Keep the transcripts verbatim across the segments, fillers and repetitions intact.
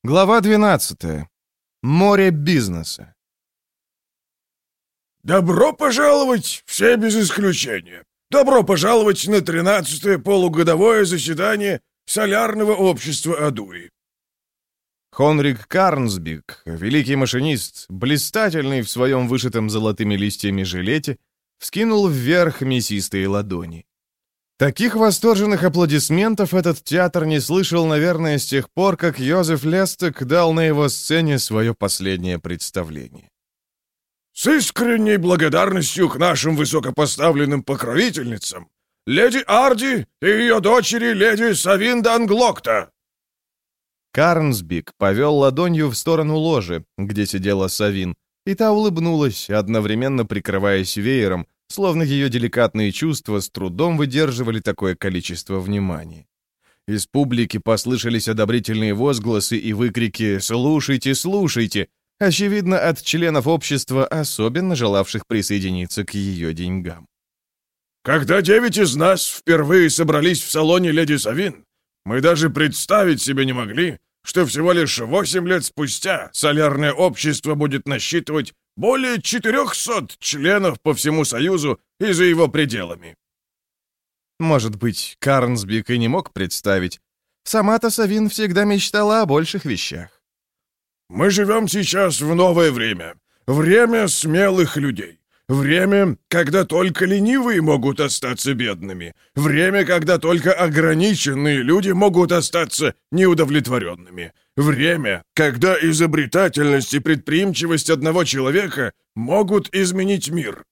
Глава двенадцатая. Море бизнеса. Добро пожаловать, все без исключения. Добро пожаловать на тринадцатое полугодовое заседание Солярного общества Адуи. Хонрик Карнсбик, великий машинист, блистательный в своем вышитом золотыми листьями жилете, вскинул вверх мясистые ладони. Таких восторженных аплодисментов этот театр не слышал, наверное, с тех пор, как Йозеф Лестек дал на его сцене свое последнее представление. С искренней благодарностью к нашим высокопоставленным покровительницам, леди Арди и ее дочери леди Савин Данглокта. Карнсбик повел ладонью в сторону ложи, где сидела Савин, и та улыбнулась, одновременно прикрываясь веером, словно ее деликатные чувства с трудом выдерживали такое количество внимания. Из публики послышались одобрительные возгласы и выкрики «Слушайте, слушайте!», очевидно, от членов общества, особенно желавших присоединиться к ее деньгам. Когда девять из нас впервые собрались в салоне леди Савин, мы даже представить себе не могли, что всего лишь восемь лет спустя солярное общество будет насчитывать более четырехсот членов по всему Союзу и за его пределами. Может быть, Карнсбик и не мог представить. Сама-то Савин всегда мечтала о больших вещах. Мы живем сейчас в новое время. Время смелых людей. Время, когда только ленивые могут остаться бедными. Время, когда только ограниченные люди могут остаться неудовлетворенными. Время, когда изобретательность и предприимчивость одного человека могут изменить мир.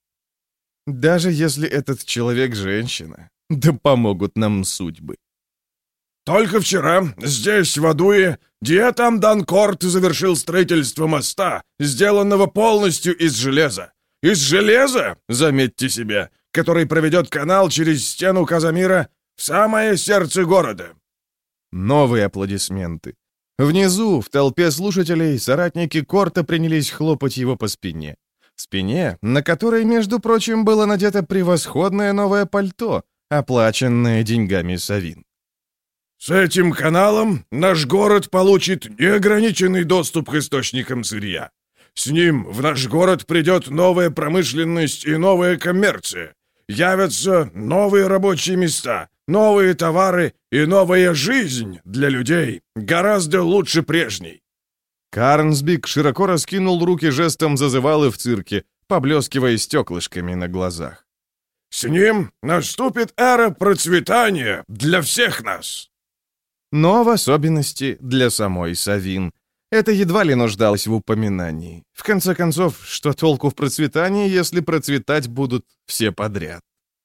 Даже если этот человек женщина, да помогут нам судьбы. Только вчера здесь, в Адуе, Диэтам Данкорт завершил строительство моста, сделанного полностью из железа. Из железа, заметьте себе, который проведет канал через стену Казамира в самое сердце города. Новые аплодисменты. Внизу, в толпе слушателей, соратники Корта принялись хлопать его по спине. Спине, на которой, между прочим, было надето превосходное новое пальто, оплаченное деньгами Савин. С этим каналом наш город получит неограниченный доступ к источникам сырья. С ним в наш город придет новая промышленность и новая коммерция. Явятся новые рабочие места, новые товары и новая жизнь для людей, гораздо лучше прежней. Карнсбик широко раскинул руки жестом зазывалы в цирке, поблескивая стеклышками на глазах. С ним наступит эра процветания для всех нас. Но в особенности для самой Савин. Это едва ли нуждалось в упоминании. В конце концов, что толку в процветании, если процветать будут все подряд?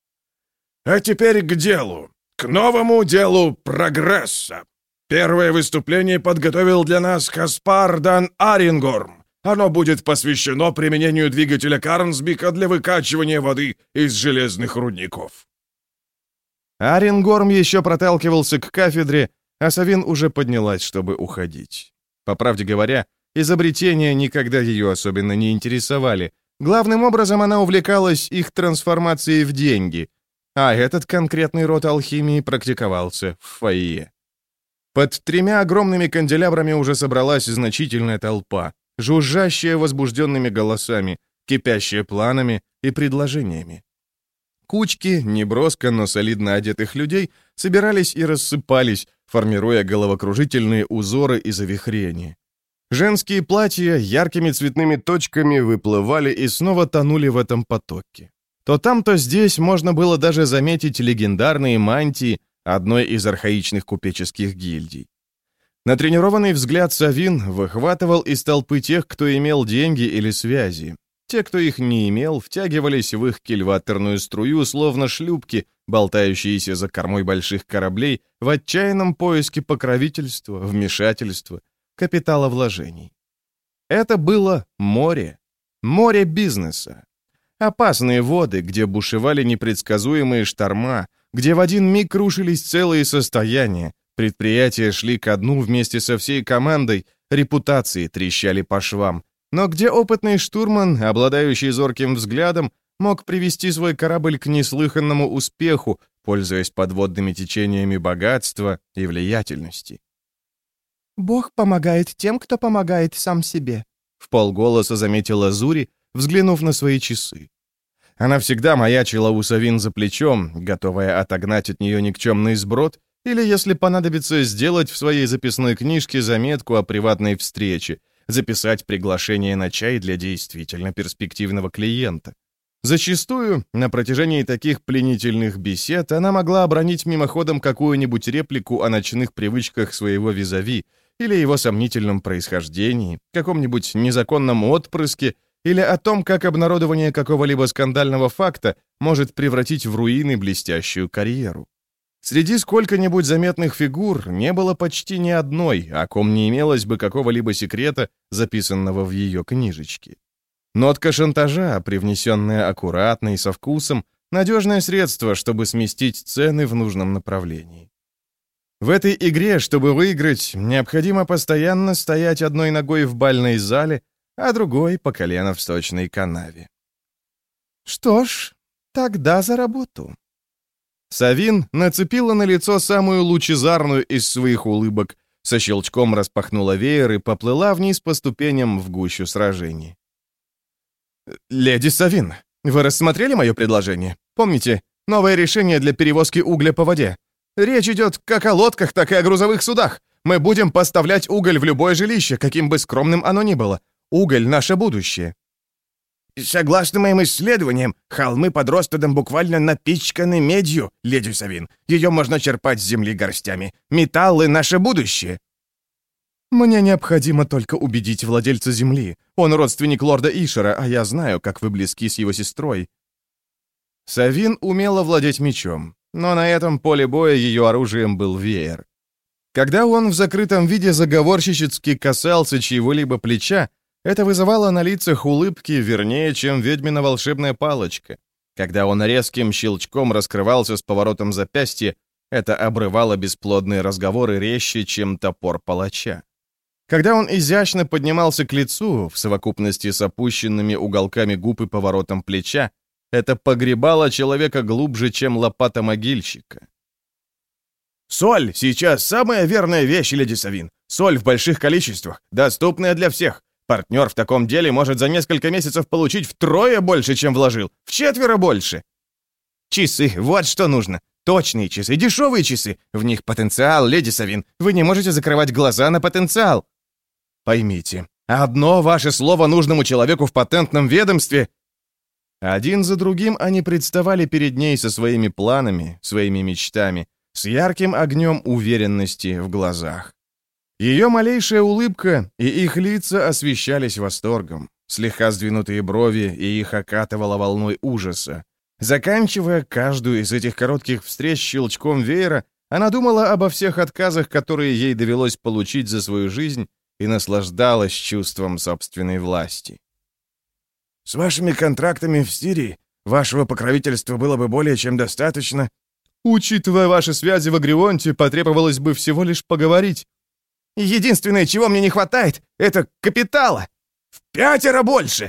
А теперь к делу. К новому делу прогресса. Первое выступление подготовил для нас Каспар Дан Арингорм. Оно будет посвящено применению двигателя Карнсбика для выкачивания воды из железных рудников. Арингорм еще проталкивался к кафедре, а Савин уже поднялась, чтобы уходить. По правде говоря, изобретения никогда ее особенно не интересовали. Главным образом она увлекалась их трансформацией в деньги, а этот конкретный род алхимии практиковался в фойе. Под тремя огромными канделябрами уже собралась значительная толпа, жужжащая возбужденными голосами, кипящая планами и предложениями. Кучки, неброско, но солидно одетых людей собирались и рассыпались, формируя головокружительные узоры и завихрения. Женские платья яркими цветными точками выплывали и снова тонули в этом потоке. То там, то здесь можно было даже заметить легендарные мантии одной из архаичных купеческих гильдий. Натренированный взгляд Савин выхватывал из толпы тех, кто имел деньги или связи. Те, кто их не имел, втягивались в их кильватерную струю, словно шлюпки, болтающиеся за кормой больших кораблей, в отчаянном поиске покровительства, вмешательства, капиталовложений. Это было море. Море бизнеса. Опасные воды, где бушевали непредсказуемые шторма, где в один миг рушились целые состояния, предприятия шли ко дну вместе со всей командой, репутации трещали по швам, но где опытный штурман, обладающий зорким взглядом, мог привести свой корабль к неслыханному успеху, пользуясь подводными течениями богатства и влиятельности. «Бог помогает тем, кто помогает сам себе», — вполголоса заметила Зури, взглянув на свои часы. Она всегда маячила у Савин за плечом, готовая отогнать от нее никчемный сброд, или, если понадобится, сделать в своей записной книжке заметку о приватной встрече, записать приглашение на чай для действительно перспективного клиента. Зачастую, на протяжении таких пленительных бесед, она могла обронить мимоходом какую-нибудь реплику о ночных привычках своего визави или его сомнительном происхождении, каком-нибудь незаконном отпрыске или о том, как обнародование какого-либо скандального факта может превратить в руины блестящую карьеру. Среди сколько-нибудь заметных фигур не было почти ни одной, о ком не имелось бы какого-либо секрета, записанного в ее книжечке. Нотка шантажа, привнесенная аккуратно и со вкусом, надежное средство, чтобы сместить цены в нужном направлении. В этой игре, чтобы выиграть, необходимо постоянно стоять одной ногой в бальной зале, а другой по колено в сточной канаве. «Что ж, тогда за работу». Савин нацепила на лицо самую лучезарную из своих улыбок, со щелчком распахнула веер и поплыла вниз по ступеням в гущу сражений. «Леди Савин, вы рассмотрели мое предложение? Помните, новое решение для перевозки угля по воде? Речь идет как о лодках, так и о грузовых судах. Мы будем поставлять уголь в любое жилище, каким бы скромным оно ни было. Уголь — наше будущее». «Согласно моим исследованиям, холмы под Ростедом буквально напичканы медью, леди Савин. Ее можно черпать с земли горстями. Металлы — наше будущее». «Мне необходимо только убедить владельца земли. Он родственник лорда Ишера, а я знаю, как вы близки с его сестрой». Савин умела владеть мечом, но на этом поле боя ее оружием был веер. Когда он в закрытом виде заговорщически касался чьего-либо плеча, это вызывало на лицах улыбки вернее, чем ведьмина волшебная палочка. Когда он резким щелчком раскрывался с поворотом запястья, это обрывало бесплодные разговоры резче, чем топор палача. Когда он изящно поднимался к лицу, в совокупности с опущенными уголками губ и поворотом плеча, это погребало человека глубже, чем лопата могильщика. «Соль сейчас самая верная вещь, леди Савин. Соль в больших количествах, доступная для всех. Партнер в таком деле может за несколько месяцев получить втрое больше, чем вложил, в четверо больше. Часы, вот что нужно. Точные часы, дешевые часы. В них потенциал, леди Савин. Вы не можете закрывать глаза на потенциал. Поймите, одно ваше слово нужному человеку в патентном ведомстве». Один за другим они представали перед ней со своими планами, своими мечтами, с ярким огнем уверенности в глазах. Ее малейшая улыбка и их лица освещались восторгом, слегка сдвинутые брови, и их окатывало волной ужаса. Заканчивая каждую из этих коротких встреч щелчком веера, она думала обо всех отказах, которые ей довелось получить за свою жизнь, и наслаждалась чувством собственной власти. «С вашими контрактами в Сирии вашего покровительства было бы более чем достаточно». «Учитывая ваши связи в Агрионте, потребовалось бы всего лишь поговорить». «Единственное, чего мне не хватает, это капитала. В пятеро больше».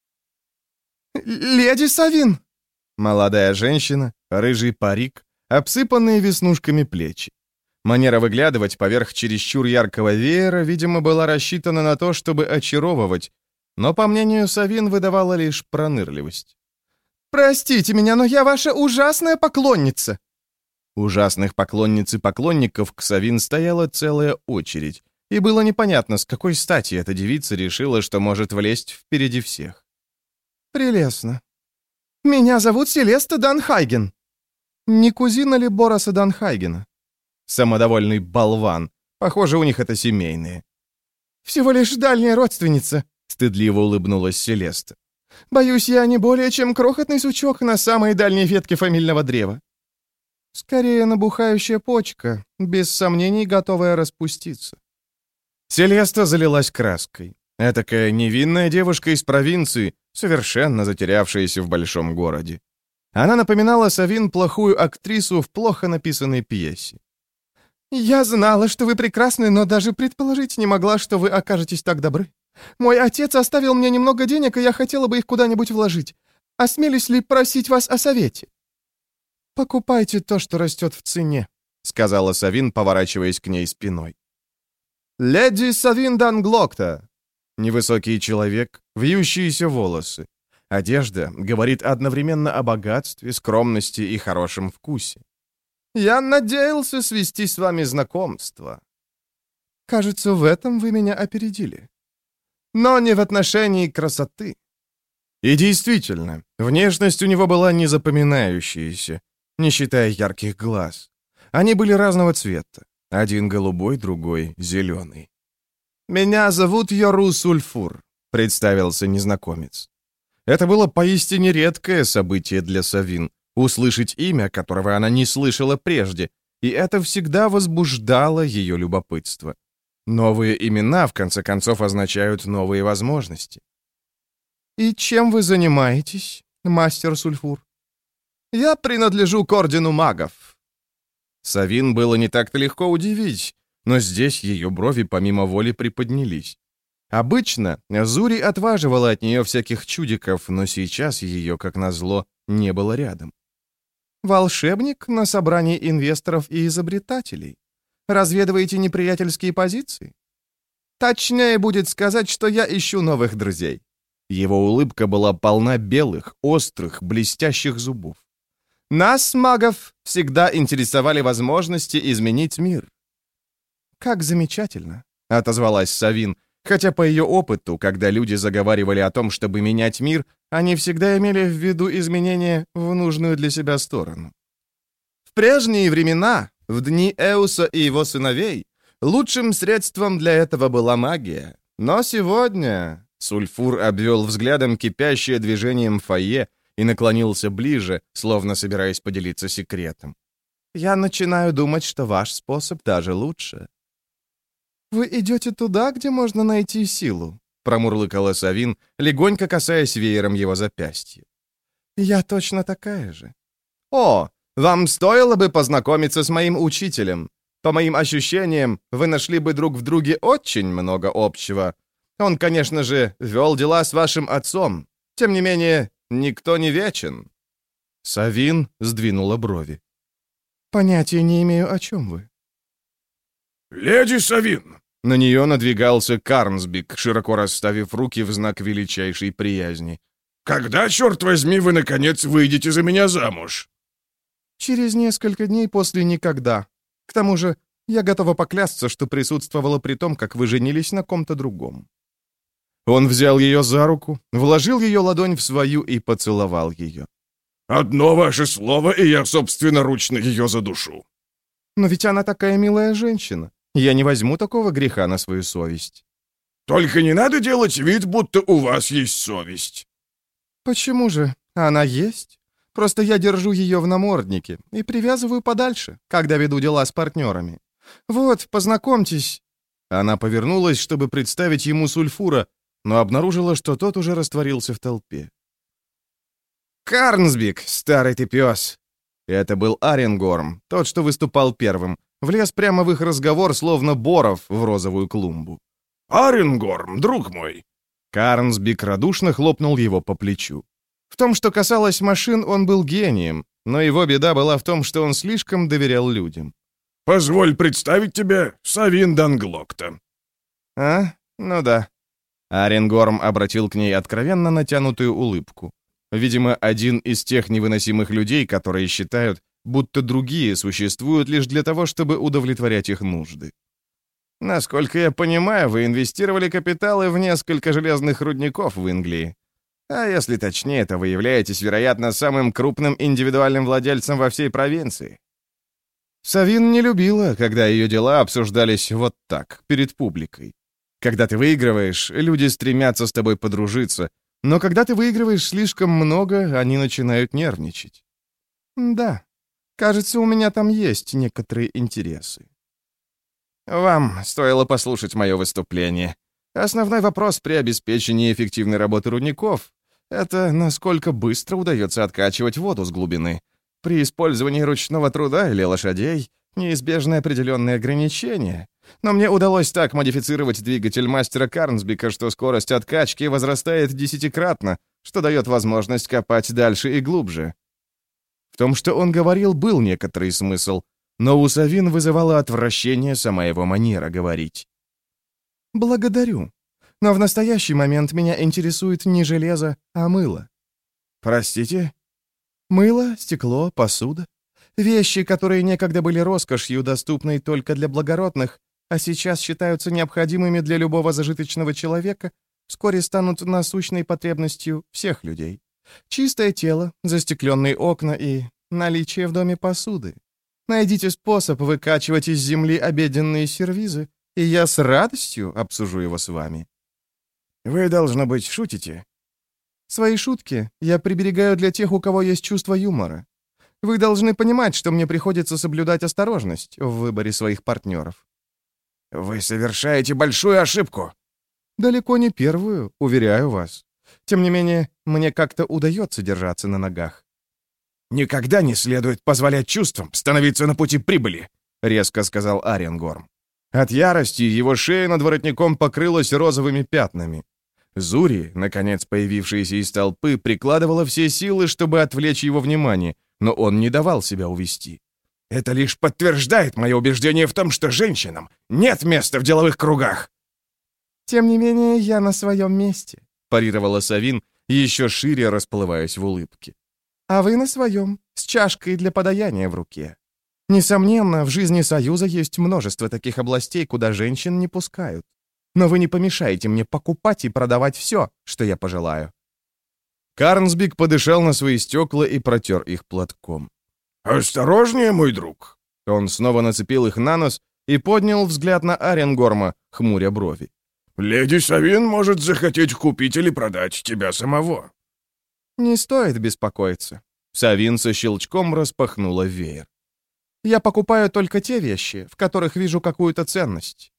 «Леди Савин!» Молодая женщина, рыжий парик, обсыпанные веснушками плечи. Манера выглядывать поверх чересчур яркого веера, видимо, была рассчитана на то, чтобы очаровывать, но, по мнению Савин, выдавала лишь пронырливость. «Простите меня, но я ваша ужасная поклонница!» Ужасных поклонниц и поклонников к Савин стояла целая очередь, и было непонятно, с какой стати эта девица решила, что может влезть впереди всех. «Прелестно. Меня зовут Селеста Данхайген. Не кузина ли Бороса Данхайгена?» Самодовольный болван. Похоже, у них это семейные. «Всего лишь дальняя родственница», — стыдливо улыбнулась Селеста. «Боюсь, я не более чем крохотный сучок на самой дальней ветке фамильного древа. Скорее, набухающая почка, без сомнений готовая распуститься». Селеста залилась краской. Этакая невинная девушка из провинции, совершенно затерявшаяся в большом городе. Она напоминала Савин плохую актрису в плохо написанной пьесе. «Я знала, что вы прекрасны, но даже предположить не могла, что вы окажетесь так добры. Мой отец оставил мне немного денег, и я хотела бы их куда-нибудь вложить. Осмелюсь ли просить вас о совете?» «Покупайте то, что растет в цене», — сказала Савин, поворачиваясь к ней спиной. «Леди Савин Данглокта!» Невысокий человек, вьющиеся волосы. Одежда говорит одновременно о богатстве, скромности и хорошем вкусе. «Я надеялся свести с вами знакомство». «Кажется, в этом вы меня опередили. Но не в отношении красоты». И действительно, внешность у него была незапоминающаяся, не считая ярких глаз. Они были разного цвета. Один голубой, другой зеленый. «Меня зовут Йору Сульфур», — представился незнакомец. Это было поистине редкое событие для Савин — услышать имя, которого она не слышала прежде, и это всегда возбуждало ее любопытство. Новые имена, в конце концов, означают новые возможности. «И чем вы занимаетесь, мастер Сульфур?» «Я принадлежу к ордену магов». Савин было не так-то легко удивить, но здесь ее брови помимо воли приподнялись. Обычно Зури отваживала от нее всяких чудиков, но сейчас ее, как назло, не было рядом. «Волшебник на собрании инвесторов и изобретателей. Разведываете неприятельские позиции?» «Точнее будет сказать, что я ищу новых друзей». Его улыбка была полна белых, острых, блестящих зубов. «Нас, магов, всегда интересовали возможности изменить мир». «Как замечательно», — отозвалась Савин, хотя по ее опыту, когда люди заговаривали о том, чтобы менять мир, они всегда имели в виду изменения в нужную для себя сторону. «В прежние времена, в дни Эуса и его сыновей, лучшим средством для этого была магия. Но сегодня...» Сульфур обвел взглядом кипящее движением фойе и наклонился ближе, словно собираясь поделиться секретом. «Я начинаю думать, что ваш способ даже лучше». «Вы идете туда, где можно найти силу», — промурлыкала Савин, легонько касаясь веером его запястья. «Я точно такая же». «О, вам стоило бы познакомиться с моим учителем. По моим ощущениям, вы нашли бы друг в друге очень много общего. Он, конечно же, вел дела с вашим отцом. Тем не менее, никто не вечен». Савин сдвинула брови. «Понятия не имею, о чем вы». «Леди Савин!» На нее надвигался Карнсбик, широко расставив руки в знак величайшей приязни. «Когда, черт возьми, вы, наконец, выйдете за меня замуж?» «Через несколько дней после никогда. К тому же, я готова поклясться, что присутствовала при том, как вы женились на ком-то другом». Он взял ее за руку, вложил ее ладонь в свою и поцеловал ее. «Одно ваше слово, и я собственноручно ее задушу». «Но ведь она такая милая женщина. Я не возьму такого греха на свою совесть». «Только не надо делать вид, будто у вас есть совесть». «Почему же? Она есть. Просто я держу ее в наморднике и привязываю подальше, когда веду дела с партнерами. Вот, познакомьтесь». Она повернулась, чтобы представить ему Сульфура, но обнаружила, что тот уже растворился в толпе. «Карнсбик, старый ты пес!» Это был Аренгорм, тот, что выступал первым. Влез прямо в их разговор, словно боров в розовую клумбу. «Аренгорм, друг мой!» Карнсбик радушно хлопнул его по плечу. В том, что касалось машин, он был гением, но его беда была в том, что он слишком доверял людям. «Позволь представить тебе Савин Данглокта». «А? Ну да». Аренгорм обратил к ней откровенно натянутую улыбку. Видимо, один из тех невыносимых людей, которые считают, будто другие существуют лишь для того, чтобы удовлетворять их нужды. «Насколько я понимаю, вы инвестировали капиталы в несколько железных рудников в Англии. А если точнее, то вы являетесь, вероятно, самым крупным индивидуальным владельцем во всей провинции». Савин не любила, когда ее дела обсуждались вот так, перед публикой. Когда ты выигрываешь, люди стремятся с тобой подружиться, но когда ты выигрываешь слишком много, они начинают нервничать. «Да, кажется, у меня там есть некоторые интересы». «Вам стоило послушать мое выступление. Основной вопрос при обеспечении эффективной работы рудников — это насколько быстро удается откачивать воду с глубины. При использовании ручного труда или лошадей неизбежны определенные ограничения. Но мне удалось так модифицировать двигатель мастера Карнсбика, что скорость откачки возрастает десятикратно, что дает возможность копать дальше и глубже». В том, что он говорил, был некоторый смысл, но у Савин вызывала отвращение сама его манера говорить. «Благодарю. Но в настоящий момент меня интересует не железо, а мыло». «Простите?» «Мыло, стекло, посуда. Вещи, которые некогда были роскошью, доступной только для благородных, а сейчас считаются необходимыми для любого зажиточного человека, вскоре станут насущной потребностью всех людей. Чистое тело, застекленные окна и наличие в доме посуды. Найдите способ выкачивать из земли обеденные сервизы, и я с радостью обсужу его с вами». «Вы, должно быть, шутите?» «Свои шутки я приберегаю для тех, у кого есть чувство юмора. Вы должны понимать, что мне приходится соблюдать осторожность в выборе своих партнеров». «Вы совершаете большую ошибку». «Далеко не первую, уверяю вас. Тем не менее, мне как-то удается держаться на ногах». «Никогда не следует позволять чувствам становиться на пути прибыли», — резко сказал Аренгорм. От ярости его шея над воротником покрылась розовыми пятнами. Зури, наконец появившаяся из толпы, прикладывала все силы, чтобы отвлечь его внимание, но он не давал себя увести. «Это лишь подтверждает мое убеждение в том, что женщинам нет места в деловых кругах». «Тем не менее, я на своем месте», — парировала Савин, еще шире расплываясь в улыбке. «А вы на своем, с чашкой для подаяния в руке. Несомненно, в жизни Союза есть множество таких областей, куда женщин не пускают. Но вы не помешаете мне покупать и продавать все, что я пожелаю». Карнсбик подышал на свои стекла и протер их платком. «Осторожнее, мой друг!» Он снова нацепил их на нос и поднял взгляд на Аренгорма, хмуря брови. «Леди Савин может захотеть купить или продать тебя самого». «Не стоит беспокоиться». Савин со щелчком распахнула веер. «Я покупаю только те вещи, в которых вижу какую-то ценность».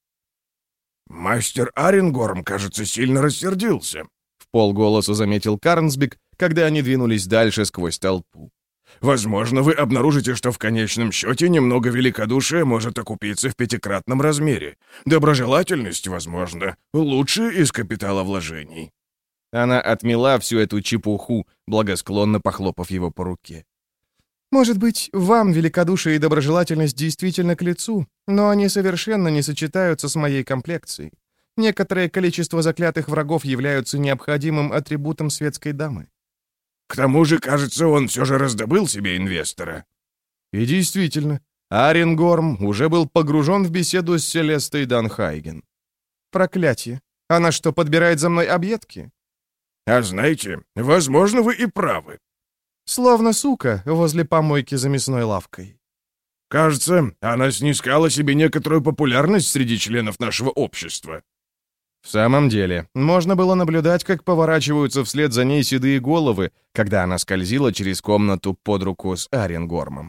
«Мастер Аренгорм, кажется, сильно рассердился», — в полголоса заметил Карнсбик, когда они двинулись дальше сквозь толпу. «Возможно, вы обнаружите, что в конечном счете немного великодушия может окупиться в пятикратном размере. Доброжелательность, возможно, лучше из капитала вложений». Она отмела всю эту чепуху, благосклонно похлопав его по руке. «Может быть, вам великодушие и доброжелательность действительно к лицу, но они совершенно не сочетаются с моей комплекцией. Некоторое количество заклятых врагов являются необходимым атрибутом светской дамы». «К тому же, кажется, он все же раздобыл себе инвестора». И действительно, Аренгорм уже был погружен в беседу с Селестой Данхайген. «Проклятие! Она что, подбирает за мной объедки?» «А знаете, возможно, вы и правы». «Словно сука возле помойки за мясной лавкой». «Кажется, она снискала себе некоторую популярность среди членов нашего общества». В самом деле, можно было наблюдать, как поворачиваются вслед за ней седые головы, когда она скользила через комнату под руку с Аренгормом.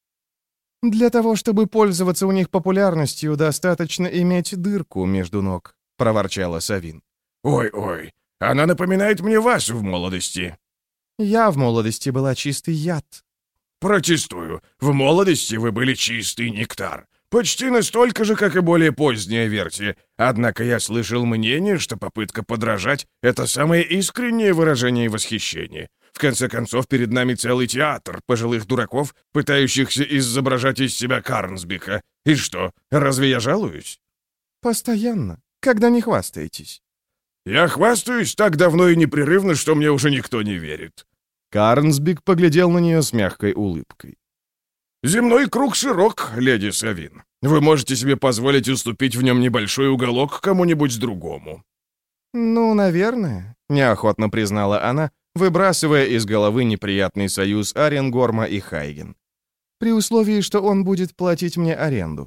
«Для того, чтобы пользоваться у них популярностью, достаточно иметь дырку между ног», — проворчала Савин. «Ой-ой, она напоминает мне вас в молодости». «Я в молодости была чистый яд». «Протестую. В молодости вы были чистый нектар. Почти настолько же, как и более поздняя версия. Однако я слышал мнение, что попытка подражать — это самое искреннее выражение восхищения. В конце концов, перед нами целый театр пожилых дураков, пытающихся изображать из себя Карнсбика. И что, разве я жалуюсь?» «Постоянно. Когда не хвастаетесь». «Я хвастаюсь так давно и непрерывно, что мне уже никто не верит». Карнсбик поглядел на нее с мягкой улыбкой. «Земной круг широк, леди Савин. Вы можете себе позволить уступить в нем небольшой уголок кому-нибудь другому». «Ну, наверное», — неохотно признала она, выбрасывая из головы неприятный союз Аренгорма и Хайген. «При условии, что он будет платить мне аренду».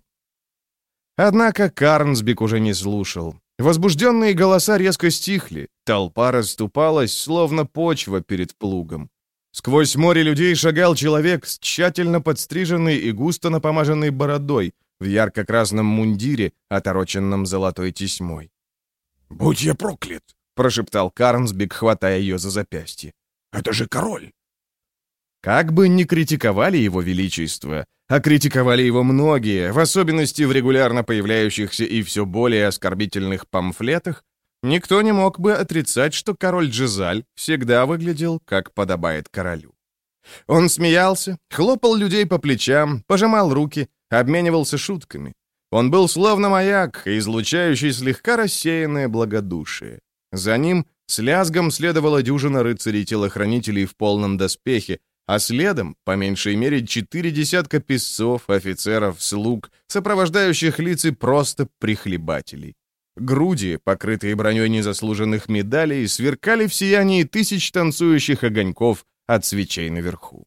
Однако Карнсбик уже не слушал. Возбужденные голоса резко стихли, толпа расступалась, словно почва перед плугом. Сквозь море людей шагал человек с тщательно подстриженной и густо напомаженной бородой в ярко-красном мундире, отороченном золотой тесьмой. «Будь я проклят!» — прошептал Карнсбик, хватая ее за запястье. «Это же король!» Как бы ни критиковали его величество, а критиковали его многие, в особенности в регулярно появляющихся и все более оскорбительных памфлетах, никто не мог бы отрицать, что король Джизаль всегда выглядел, как подобает королю. Он смеялся, хлопал людей по плечам, пожимал руки, обменивался шутками. Он был словно маяк, излучающий слегка рассеянное благодушие. За ним с лязгом следовала дюжина рыцарей-телохранителей в полном доспехе, а следом, по меньшей мере, четыре десятка песцов, офицеров, слуг, сопровождающих лиц и просто прихлебателей. Груди, покрытые броней незаслуженных медалей, сверкали в сиянии тысяч танцующих огоньков от свечей наверху.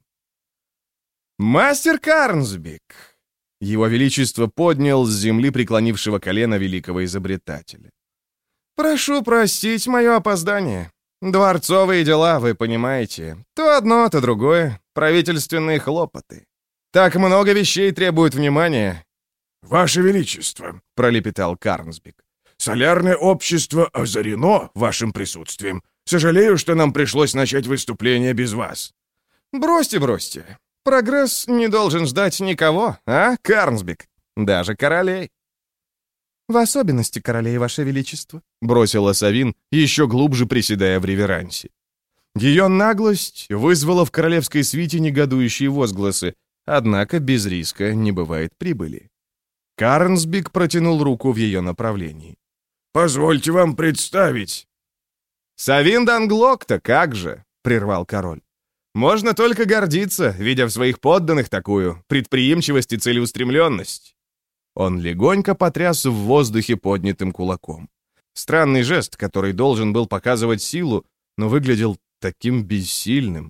«Мастер Карнсбик!» Его Величество поднял с земли преклонившего колено великого изобретателя. «Прошу простить мое опоздание. Дворцовые дела, вы понимаете. То одно, то другое. Правительственные хлопоты. Так много вещей требуют внимания». «Ваше Величество», — пролепетал Карнсбик, — «солярное общество озарено вашим присутствием. Сожалею, что нам пришлось начать выступление без вас». «Бросьте, бросьте. Прогресс не должен ждать никого, а, Карнсбик? Даже королей». «В особенности королей, Ваше Величество», — бросила Савин, еще глубже приседая в реверансе. Ее наглость вызвала в королевской свите негодующие возгласы, однако без риска не бывает прибыли. Карнсбик протянул руку в ее направлении. «Позвольте вам представить». «Савин Данглок-то как же?» — прервал король. «Можно только гордиться, видя в своих подданных такую предприимчивость и целеустремленность». Он легонько потряс в воздухе поднятым кулаком. Странный жест, который должен был показывать силу, но выглядел таким бессильным.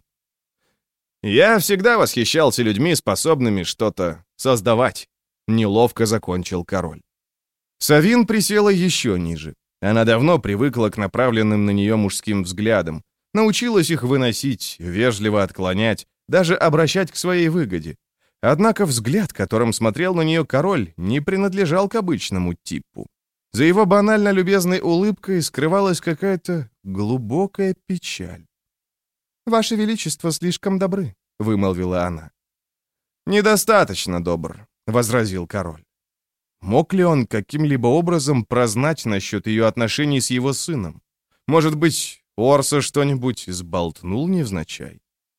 «Я всегда восхищался людьми, способными что-то создавать», — неловко закончил король. Савин присела еще ниже. Она давно привыкла к направленным на нее мужским взглядам, научилась их выносить, вежливо отклонять, даже обращать к своей выгоде. Однако взгляд, которым смотрел на нее король, не принадлежал к обычному типу. За его банально любезной улыбкой скрывалась какая-то глубокая печаль. «Ваше Величество слишком добры», — вымолвила она. «Недостаточно добр», — возразил король. Мог ли он каким-либо образом прознать насчет ее отношений с его сыном? Может быть, Орса что-нибудь сболтнул невзначай?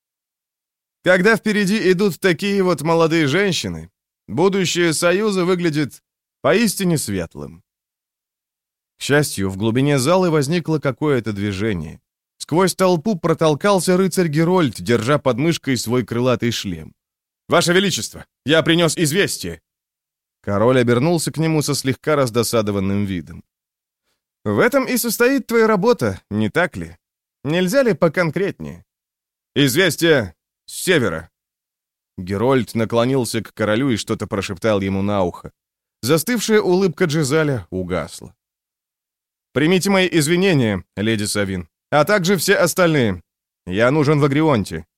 Когда впереди идут такие вот молодые женщины, будущее Союза выглядит поистине светлым. К счастью, в глубине зала возникло какое-то движение. Сквозь толпу протолкался рыцарь Герольд, держа под мышкой свой крылатый шлем. «Ваше Величество, я принес известие!» Король обернулся к нему со слегка раздосадованным видом. «В этом и состоит твоя работа, не так ли? Нельзя ли поконкретнее?» «Известие с севера!» Герольд наклонился к королю и что-то прошептал ему на ухо. Застывшая улыбка Джизаля угасла. «Примите мои извинения, леди Савин, а также все остальные. Я нужен в Агрионте».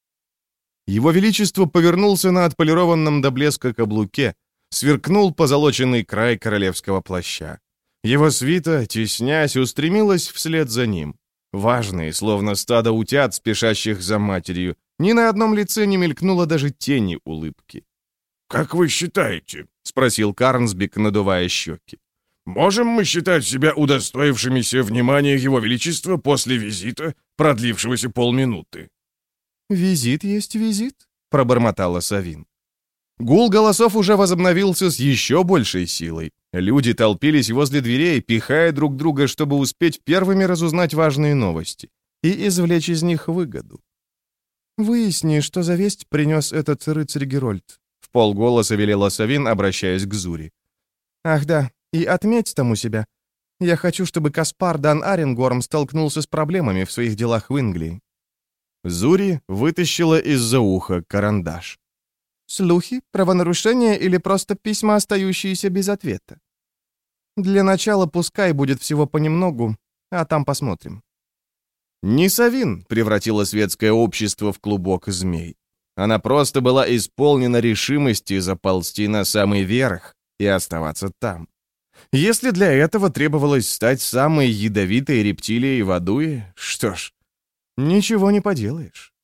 Его Величество повернулся на отполированном до блеска каблуке, сверкнул позолоченный край королевского плаща. Его свита, теснясь, устремилась вслед за ним. Важные, словно стадо утят, спешащих за матерью, ни на одном лице не мелькнуло даже тени улыбки. «Как вы считаете?» — спросил Карнсбик, надувая щеки. «Можем мы считать себя удостоившимися внимания Его Величества после визита, продлившегося полминуты?» «Визит есть визит», — пробормотала Савин. Гул голосов уже возобновился с еще большей силой. Люди толпились возле дверей, пихая друг друга, чтобы успеть первыми разузнать важные новости и извлечь из них выгоду. «Выясни, что за весть принес этот рыцарь Герольд», — в полголоса велела Савин, обращаясь к Зури. «Ах да, и отметь там у себя. Я хочу, чтобы Каспар дан Аренгорм столкнулся с проблемами в своих делах в Инглии». Зури вытащила из-за уха карандаш. «Слухи, правонарушения или просто письма, остающиеся без ответа? Для начала пускай будет всего понемногу, а там посмотрим». Не Савин превратила светское общество в клубок змей. Она просто была исполнена решимости заползти на самый верх и оставаться там. Если для этого требовалось стать самой ядовитой рептилией в Адуе, что ж, ничего не поделаешь.